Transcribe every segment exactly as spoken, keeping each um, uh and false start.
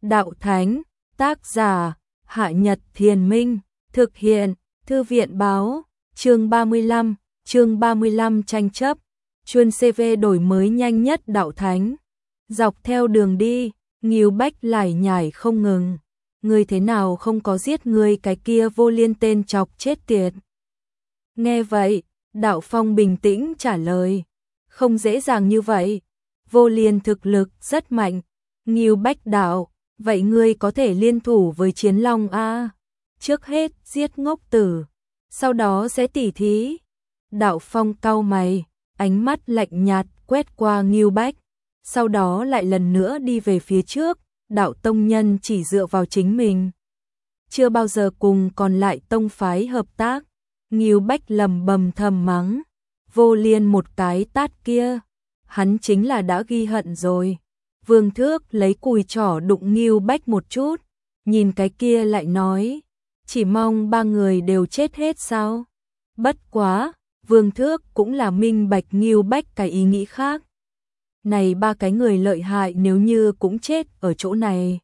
Đạo Thánh, tác giả, Hạ Nhật Thiền Minh, thực hiện, Thư viện Báo, chương ba mươi lăm, chương ba mươi lăm tranh chấp, chuyên xê vê đổi mới nhanh nhất Đạo Thánh. Dọc theo đường đi, Ngưu Bách lải nhải không ngừng. Ngươi thế nào không có giết ngươi cái kia Vô Liên tên chọc chết tiệt. Nghe vậy, Đạo Phong bình tĩnh trả lời. Không dễ dàng như vậy. Vô Liên thực lực rất mạnh. Ngưu Bách đạo, vậy ngươi có thể liên thủ với Chiến Long a? Trước hết giết ngốc tử, sau đó sẽ tỉ thí. Đạo Phong cau mày, ánh mắt lạnh nhạt quét qua Ngưu Bách, sau đó lại lần nữa đi về phía trước. Đạo tông nhân chỉ dựa vào chính mình, chưa bao giờ cùng còn lại tông phái hợp tác. Ngưu Bách lầm bầm thầm mắng, Vô Liên một cái tát kia, hắn chính là đã ghi hận rồi. Vương Thước lấy cùi trỏ đụng Ngưu Bách một chút, nhìn cái kia lại nói, chỉ mong ba người đều chết hết sao? Bất quá, Vương Thước cũng là minh bạch Ngưu Bách cái ý nghĩ khác. Này ba cái người lợi hại nếu như cũng chết ở chỗ này,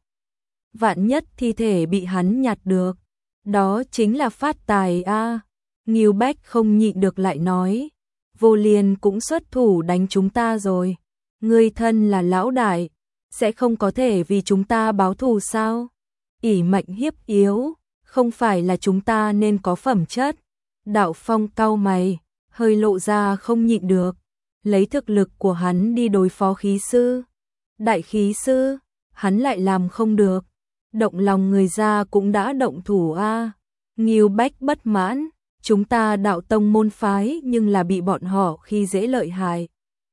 vạn nhất thi thể bị hắn nhặt được, đó chính là phát tài a. À. Ngưu Bách không nhịn được lại nói, Vô Liên cũng xuất thủ đánh chúng ta rồi. Ngươi thân là lão đại, sẽ không có thể vì chúng ta báo thù sao? Ỷ mạnh hiếp yếu, không phải là chúng ta nên có phẩm chất. Đạo Phong cau mày, hơi lộ ra không nhịn được. Lấy thực lực của hắn đi đối phó khí sư, đại khí sư, hắn lại làm không được. Động lòng người ra cũng đã động thủ a. À. Ngưu Bách bất mãn, chúng ta đạo tông môn phái nhưng là bị bọn họ khi dễ lợi hại.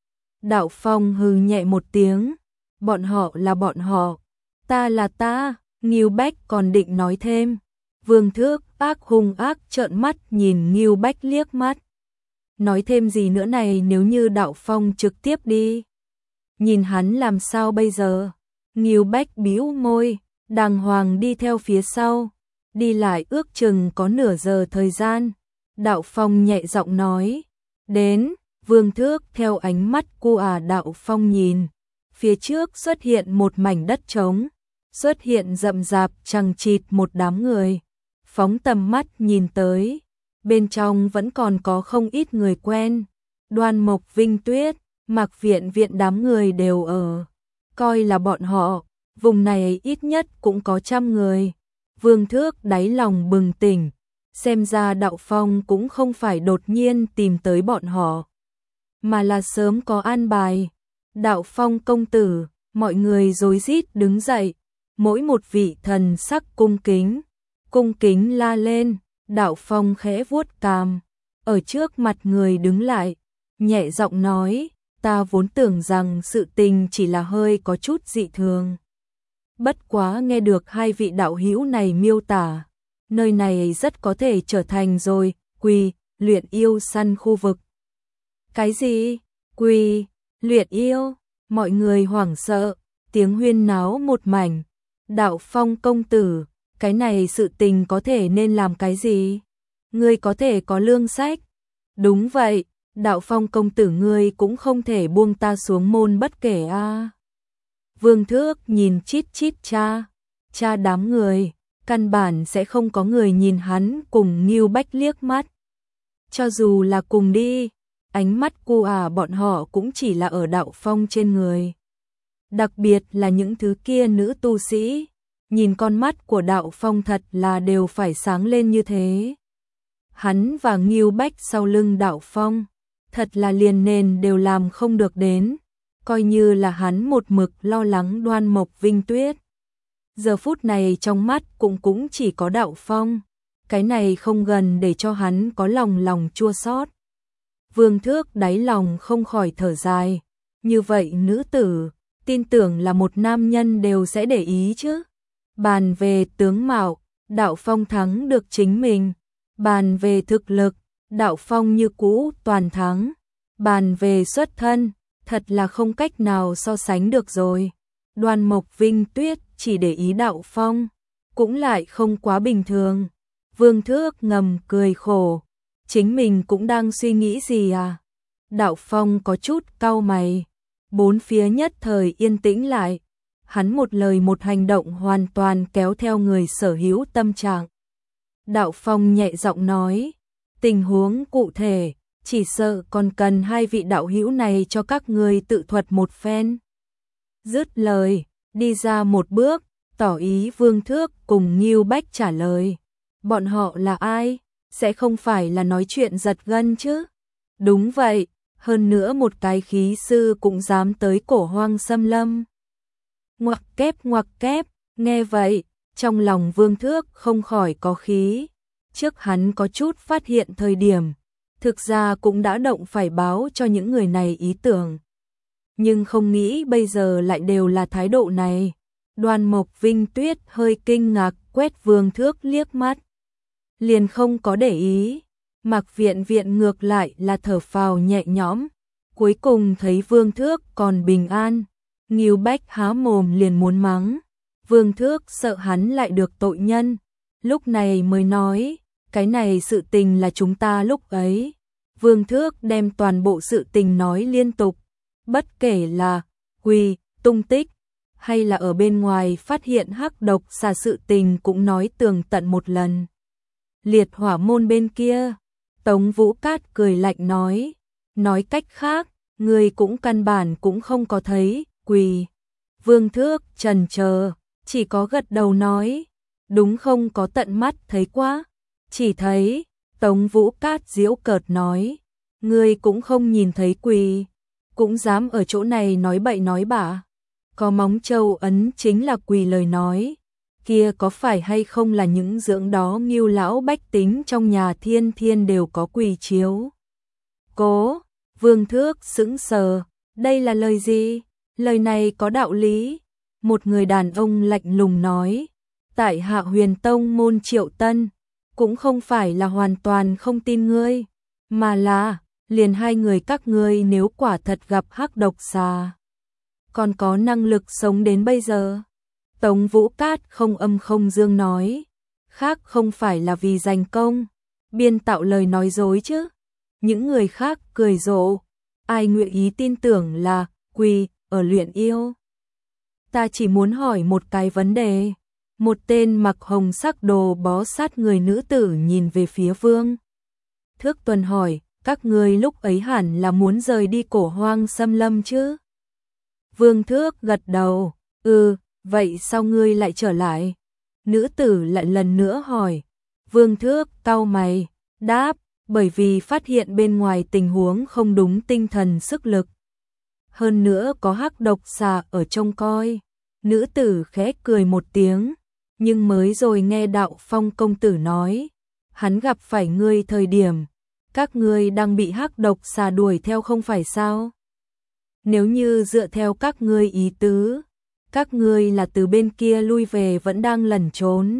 Đạo Phong hừ nhẹ một tiếng, bọn họ là bọn họ, ta là ta. Ngưu Bách còn định nói thêm, Vương Thước ác hung ác trợn mắt nhìn Ngưu Bách liếc mắt. Nói thêm gì nữa này nếu như Đạo Phong trực tiếp đi, nhìn hắn làm sao bây giờ? Ngưu Bách bĩu môi, đàng hoàng đi theo phía sau, đi lại ước chừng có nửa giờ thời gian. Đạo Phong nhẹ giọng nói, đến. Vương Thước theo ánh mắt cu à Đạo Phong nhìn, phía trước xuất hiện một mảnh đất trống, xuất hiện rậm rạp chằng chịt một đám người. Phóng tầm mắt nhìn tới, bên trong vẫn còn có không ít người quen. Đoan Mộc, Vinh Tuyết, Mạc Viện Viện đám người đều ở. Coi là bọn họ, vùng này ít nhất cũng có trăm người. Vương Thước đáy lòng bừng tỉnh, xem ra Đạo Phong cũng không phải đột nhiên tìm tới bọn họ, mà là sớm có an bài. Đạo Phong công tử, mọi người rối rít đứng dậy, mỗi một vị thần sắc cung kính, cung kính la lên. Đạo Phong khẽ vuốt cằm, ở trước mặt người đứng lại, nhẹ giọng nói, ta vốn tưởng rằng sự tình chỉ là hơi có chút dị thường. Bất quá nghe được hai vị đạo hữu này miêu tả, nơi này rất có thể trở thành rồi, Quỳ, luyện yêu săn khu vực. Cái gì? Quỳ, luyện yêu? Mọi người hoảng sợ, tiếng huyên náo một mảnh. Đạo Phong công tử, cái này sự tình có thể nên làm cái gì? Ngươi có thể có lương sách. Đúng vậy, Đạo Phong công tử ngươi cũng không thể buông ta xuống môn bất kể a. À. Vương Thước nhìn chít chít cha, cha đám người, căn bản sẽ không có người nhìn hắn cùng Ngưu Bách liếc mắt. Cho dù là cùng đi, ánh mắt cu à bọn họ cũng chỉ là ở Đạo Phong trên người. Đặc biệt là những thứ kia nữ tu sĩ, nhìn con mắt của Đạo Phong thật là đều phải sáng lên như thế. Hắn và Ngưu Bách sau lưng Đạo Phong, thật là liền nền đều làm không được đến, coi như là hắn một mực lo lắng Đoan Mộc, Vinh Tuyết. Giờ phút này trong mắt cũng cũng chỉ có Đạo Phong, cái này không gần để cho hắn có lòng lòng chua xót. Vương Thước đáy lòng không khỏi thở dài, như vậy nữ tử, tin tưởng là một nam nhân đều sẽ để ý chứ. Bàn về tướng mạo, Đạo Phong thắng được chính mình. Bàn về thực lực, Đạo Phong như cũ toàn thắng. Bàn về xuất thân, thật là không cách nào so sánh được rồi. Đoan Mộc, Vinh Tuyết chỉ để ý Đạo Phong, cũng lại không quá bình thường. Vương Thước ngầm cười khổ, chính mình cũng đang suy nghĩ gì à? Đạo Phong có chút cau mày, bốn phía nhất thời yên tĩnh lại. hắn một lời một hành động hoàn toàn kéo theo người sở hữu tâm trạng. Đạo Phong nhẹ giọng nói, tình huống cụ thể, chỉ sợ còn cần hai vị đạo hữu này cho các ngươi tự thuật một phen. Dứt lời, đi ra một bước, tỏ ý Vương Thước cùng Ngưu Bách trả lời. Bọn họ là ai? Sẽ không phải là nói chuyện giật gân chứ? Đúng vậy, hơn nữa một cái khí sư cũng dám tới Cổ Hoang xâm lâm. Ngoặc kép ngoặc kép, nghe vậy, trong lòng Vương Thước không khỏi có khí. Trước hắn có chút phát hiện thời điểm, thực ra cũng đã động phải báo cho những người này ý tưởng. Nhưng không nghĩ bây giờ lại đều là thái độ này. Đoan Mộc Vinh Tuyết hơi kinh ngạc quét Vương Thước liếc mắt. Liền không có để ý. Mạc Viện Viện ngược lại là thở phào nhẹ nhõm. Cuối cùng thấy Vương Thước còn bình an. Ngưu Bách há mồm liền muốn mắng. Vương Thước sợ hắn lại được tội nhân. Lúc này mới nói, cái này sự tình là chúng ta lúc ấy. Vương Thước đem toàn bộ sự tình nói liên tục. Bất kể là Quỳ, tung tích, hay là ở bên ngoài phát hiện hắc độc xà sự tình cũng nói tường tận một lần. Liệt hỏa môn bên kia, Tống Vũ Cát cười lạnh nói, nói cách khác, người cũng căn bản cũng không có thấy, Quỳ. Vương Thước chần chờ, chỉ có gật đầu nói, đúng không có tận mắt thấy quá, chỉ thấy, Tống Vũ Cát giễu cợt nói, người cũng không nhìn thấy Quỳ, cũng dám ở chỗ này nói bậy nói bạ. Có móng châu ấn chính là Quỳ lời nói, kia có phải hay không là những dưỡng đó Ngưu lão bách tính trong nhà thiên thiên đều có Quỳ chiếu. Cố, Vương Thước sững sờ, đây là lời gì? Lời này có đạo lý. Một người đàn ông lạnh lùng nói, tại Hạ Huyền Tông môn Triệu Tân, cũng không phải là hoàn toàn không tin ngươi, mà là, liền hai người các ngươi nếu quả thật gặp hắc độc xà, còn có năng lực sống đến bây giờ. Tống Vũ Cát không âm không dương nói, khác không phải là vì giành công, biên tạo lời nói dối chứ. Những người khác cười rộ, ai nguyện ý tin tưởng là Quỳ ở luyện yêu. Ta chỉ muốn hỏi một cái vấn đề. Một tên mặc hồng sắc đồ bó sát người nữ tử nhìn về phía Vương Thước Tuần hỏi, các ngươi lúc ấy hẳn là muốn rời đi Cổ Hoang xâm lâm chứ? Vương Thước gật đầu, ừ, vậy sao ngươi lại trở lại? Nữ tử lại lần nữa hỏi. Vương Thước cau mày, đáp, bởi vì phát hiện bên ngoài tình huống không đúng tinh thần sức lực. Hơn nữa có hắc độc xà ở trông coi. Nữ tử khẽ cười một tiếng, nhưng mới rồi nghe Đạo Phong công tử nói, hắn gặp phải ngươi thời điểm, các ngươi đang bị hắc độc xà đuổi theo không phải sao? Nếu như dựa theo các ngươi ý tứ, các ngươi là từ bên kia lui về vẫn đang lẩn trốn.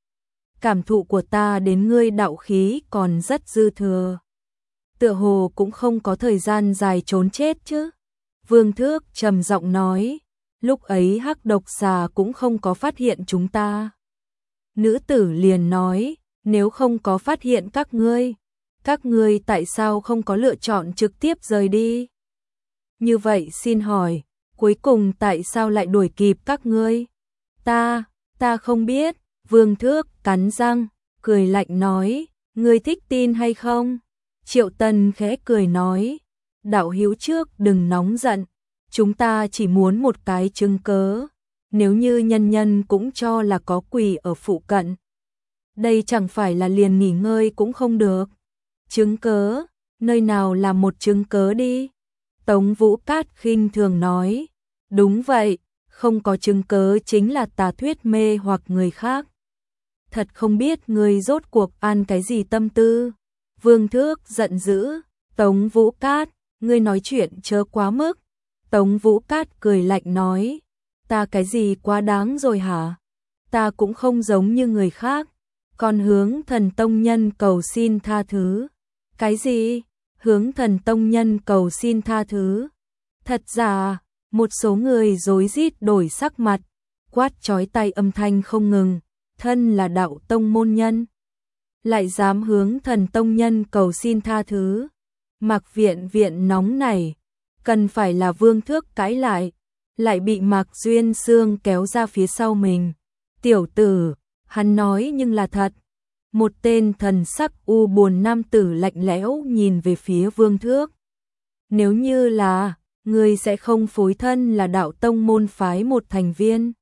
Cảm thụ của ta đến ngươi đạo khí còn rất dư thừa. Tựa hồ cũng không có thời gian dài trốn chết chứ. Vương Thước trầm giọng nói, lúc ấy hắc độc xà cũng không có phát hiện chúng ta. Nữ tử liền nói, nếu không có phát hiện các ngươi, các ngươi tại sao không có lựa chọn trực tiếp rời đi? Như vậy xin hỏi, cuối cùng tại sao lại đuổi kịp các ngươi? Ta, ta không biết. Vương Thước cắn răng, cười lạnh nói, ngươi thích tin hay không? Triệu Tân khẽ cười nói, đạo hữu trước đừng nóng giận, chúng ta chỉ muốn một cái chứng cớ, nếu như nhân nhân cũng cho là có Quỳ ở phụ cận. Đây chẳng phải là liền nghỉ ngơi cũng không được. Chứng cớ, nơi nào là một chứng cớ đi? Tống Vũ Cát khinh thường nói, đúng vậy, không có chứng cớ chính là tà thuyết mê hoặc người khác. Thật không biết người rốt cuộc an cái gì tâm tư. Vương Thước giận dữ, Tống Vũ Cát, ngươi nói chuyện chớ quá mức. Tống Vũ Cát cười lạnh nói, ta cái gì quá đáng rồi hả? Ta cũng không giống như người khác, còn hướng Thần Tông Nhân cầu xin tha thứ. Cái gì? Hướng Thần Tông Nhân cầu xin tha thứ? Thật giả, một số người rối rít đổi sắc mặt, quát chói tai âm thanh không ngừng, thân là đạo tông môn nhân, lại dám hướng Thần Tông Nhân cầu xin tha thứ. Mạc Viện Viện nóng nảy, cần phải là Vương Thước cãi lại, lại bị Mạc Duyên Sương kéo ra phía sau mình. Tiểu tử, hắn nói nhưng là thật. Một tên thần sắc u buồn nam tử lạnh lẽo nhìn về phía Vương Thước. Nếu như là, ngươi sẽ không phối thân là đạo tông môn phái một thành viên.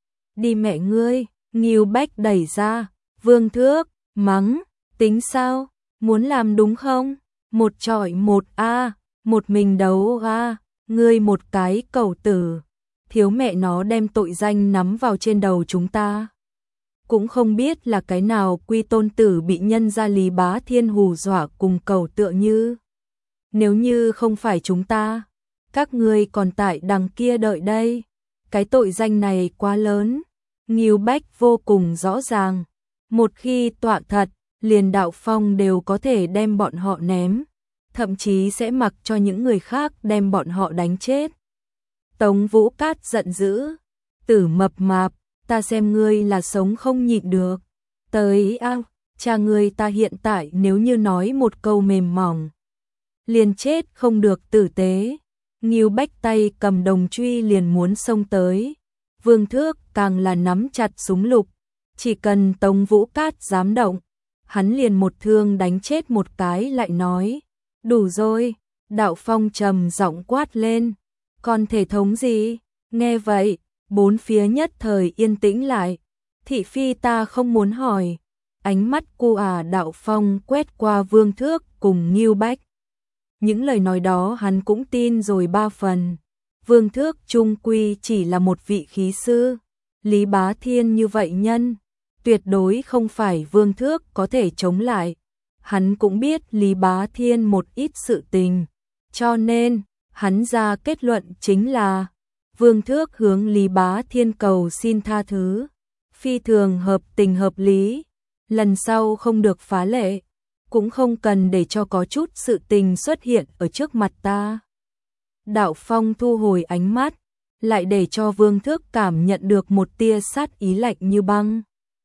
Đi mẹ ngươi, Ngưu Bách đẩy ra, Vương Thước, mắng, tính sao, muốn làm đúng không? Một trọi một a, một mình đấu a, ngươi một cái cẩu tử, thiếu mẹ nó đem tội danh nắm vào trên đầu chúng ta. Cũng không biết là cái nào quy tôn tử bị nhân gia Lý Bá Thiên hù dọa cùng cẩu tựa như. Nếu như không phải chúng ta, các ngươi còn tại đằng kia đợi đây. Cái tội danh này quá lớn. Ngưu Bách vô cùng rõ ràng. Một khi tọa thật, liền Đạo Phong đều có thể đem bọn họ ném. Thậm chí sẽ mặc cho những người khác đem bọn họ đánh chết. Tống Vũ Cát giận dữ. Tử mập mạp, ta xem ngươi là sống không nhịn được. Tới ao, cha ngươi ta hiện tại nếu như nói một câu mềm mỏng. Liền chết không được tử tế. Ngưu Bách tay cầm đồng truy liền muốn xông tới. Vương Thước càng là nắm chặt súng lục. Chỉ cần Tống Vũ Cát dám động, hắn liền một thương đánh chết một cái lại nói. Đủ rồi, Đạo Phong trầm giọng quát lên. Còn thể thống gì? Nghe vậy, bốn phía nhất thời yên tĩnh lại. Thị phi ta không muốn hỏi. Ánh mắt cu à Đạo Phong quét qua Vương Thước cùng Ngưu Bách. Những lời nói đó hắn cũng tin rồi ba phần. Vương Thước trung quy chỉ là một vị khí sư. Lý Bá Thiên như vậy nhân, tuyệt đối không phải Vương Thước có thể chống lại. Hắn cũng biết Lý Bá Thiên một ít sự tình. Cho nên, hắn ra kết luận chính là Vương Thước hướng Lý Bá Thiên cầu xin tha thứ. Phi thường hợp tình hợp lý. Lần sau không được phá lệ. Cũng không cần để cho có chút sự tình xuất hiện ở trước mặt ta. Đạo Phong thu hồi ánh mắt, lại để cho Vương Thước cảm nhận được một tia sát ý lạnh như băng.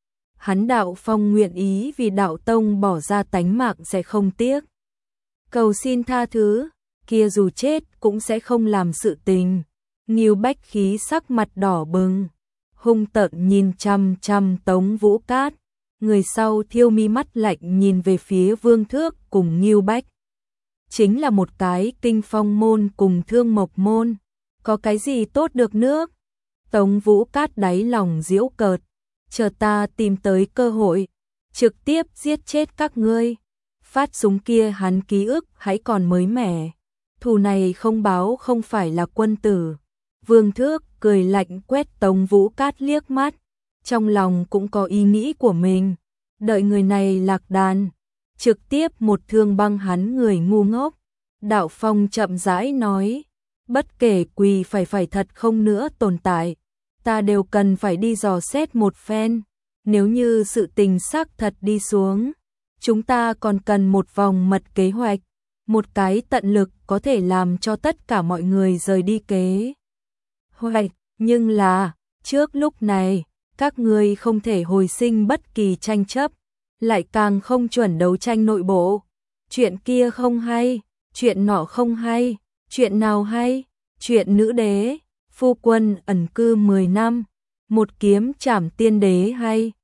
Hắn Đạo Phong nguyện ý vì Đạo Tông bỏ ra tánh mạng sẽ không tiếc. Cầu xin tha thứ, kia dù chết cũng sẽ không làm sự tình. Ngưu Bách khí sắc mặt đỏ bừng, hung tợn nhìn chăm chăm Tống Vũ Cát. Người sau thiêu mi mắt lạnh nhìn về phía Vương Thước cùng Ngưu Bách. Chính là một cái Kinh Phong môn cùng Thương Mộc môn. Có cái gì tốt được nước? Tống Vũ Cát đáy lòng giễu cợt. Chờ ta tìm tới cơ hội, trực tiếp giết chết các ngươi. Phát súng kia hắn ký ức hãy còn mới mẻ. Thù này không báo không phải là quân tử. Vương Thước cười lạnh quét Tống Vũ Cát liếc mắt. Trong lòng cũng có ý nghĩ của mình. Đợi người này lạc đàn, trực tiếp một thương băng hắn người ngu ngốc. Đạo Phong chậm rãi nói, bất kể quỳ phải phải thật không nữa tồn tại, ta đều cần phải đi dò xét một phen. Nếu như sự tình xác thật đi xuống, chúng ta còn cần một vòng mật kế hoạch, một cái tận lực có thể làm cho tất cả mọi người rời đi kế hoạch. Nhưng là, trước lúc này, các ngươi không thể hồi sinh bất kỳ tranh chấp, lại càng không chuẩn đấu tranh nội bộ. Chuyện kia không hay, chuyện nọ không hay, chuyện nào hay? Chuyện nữ đế, phu quân ẩn cư mười năm, một kiếm trảm tiên đế hay?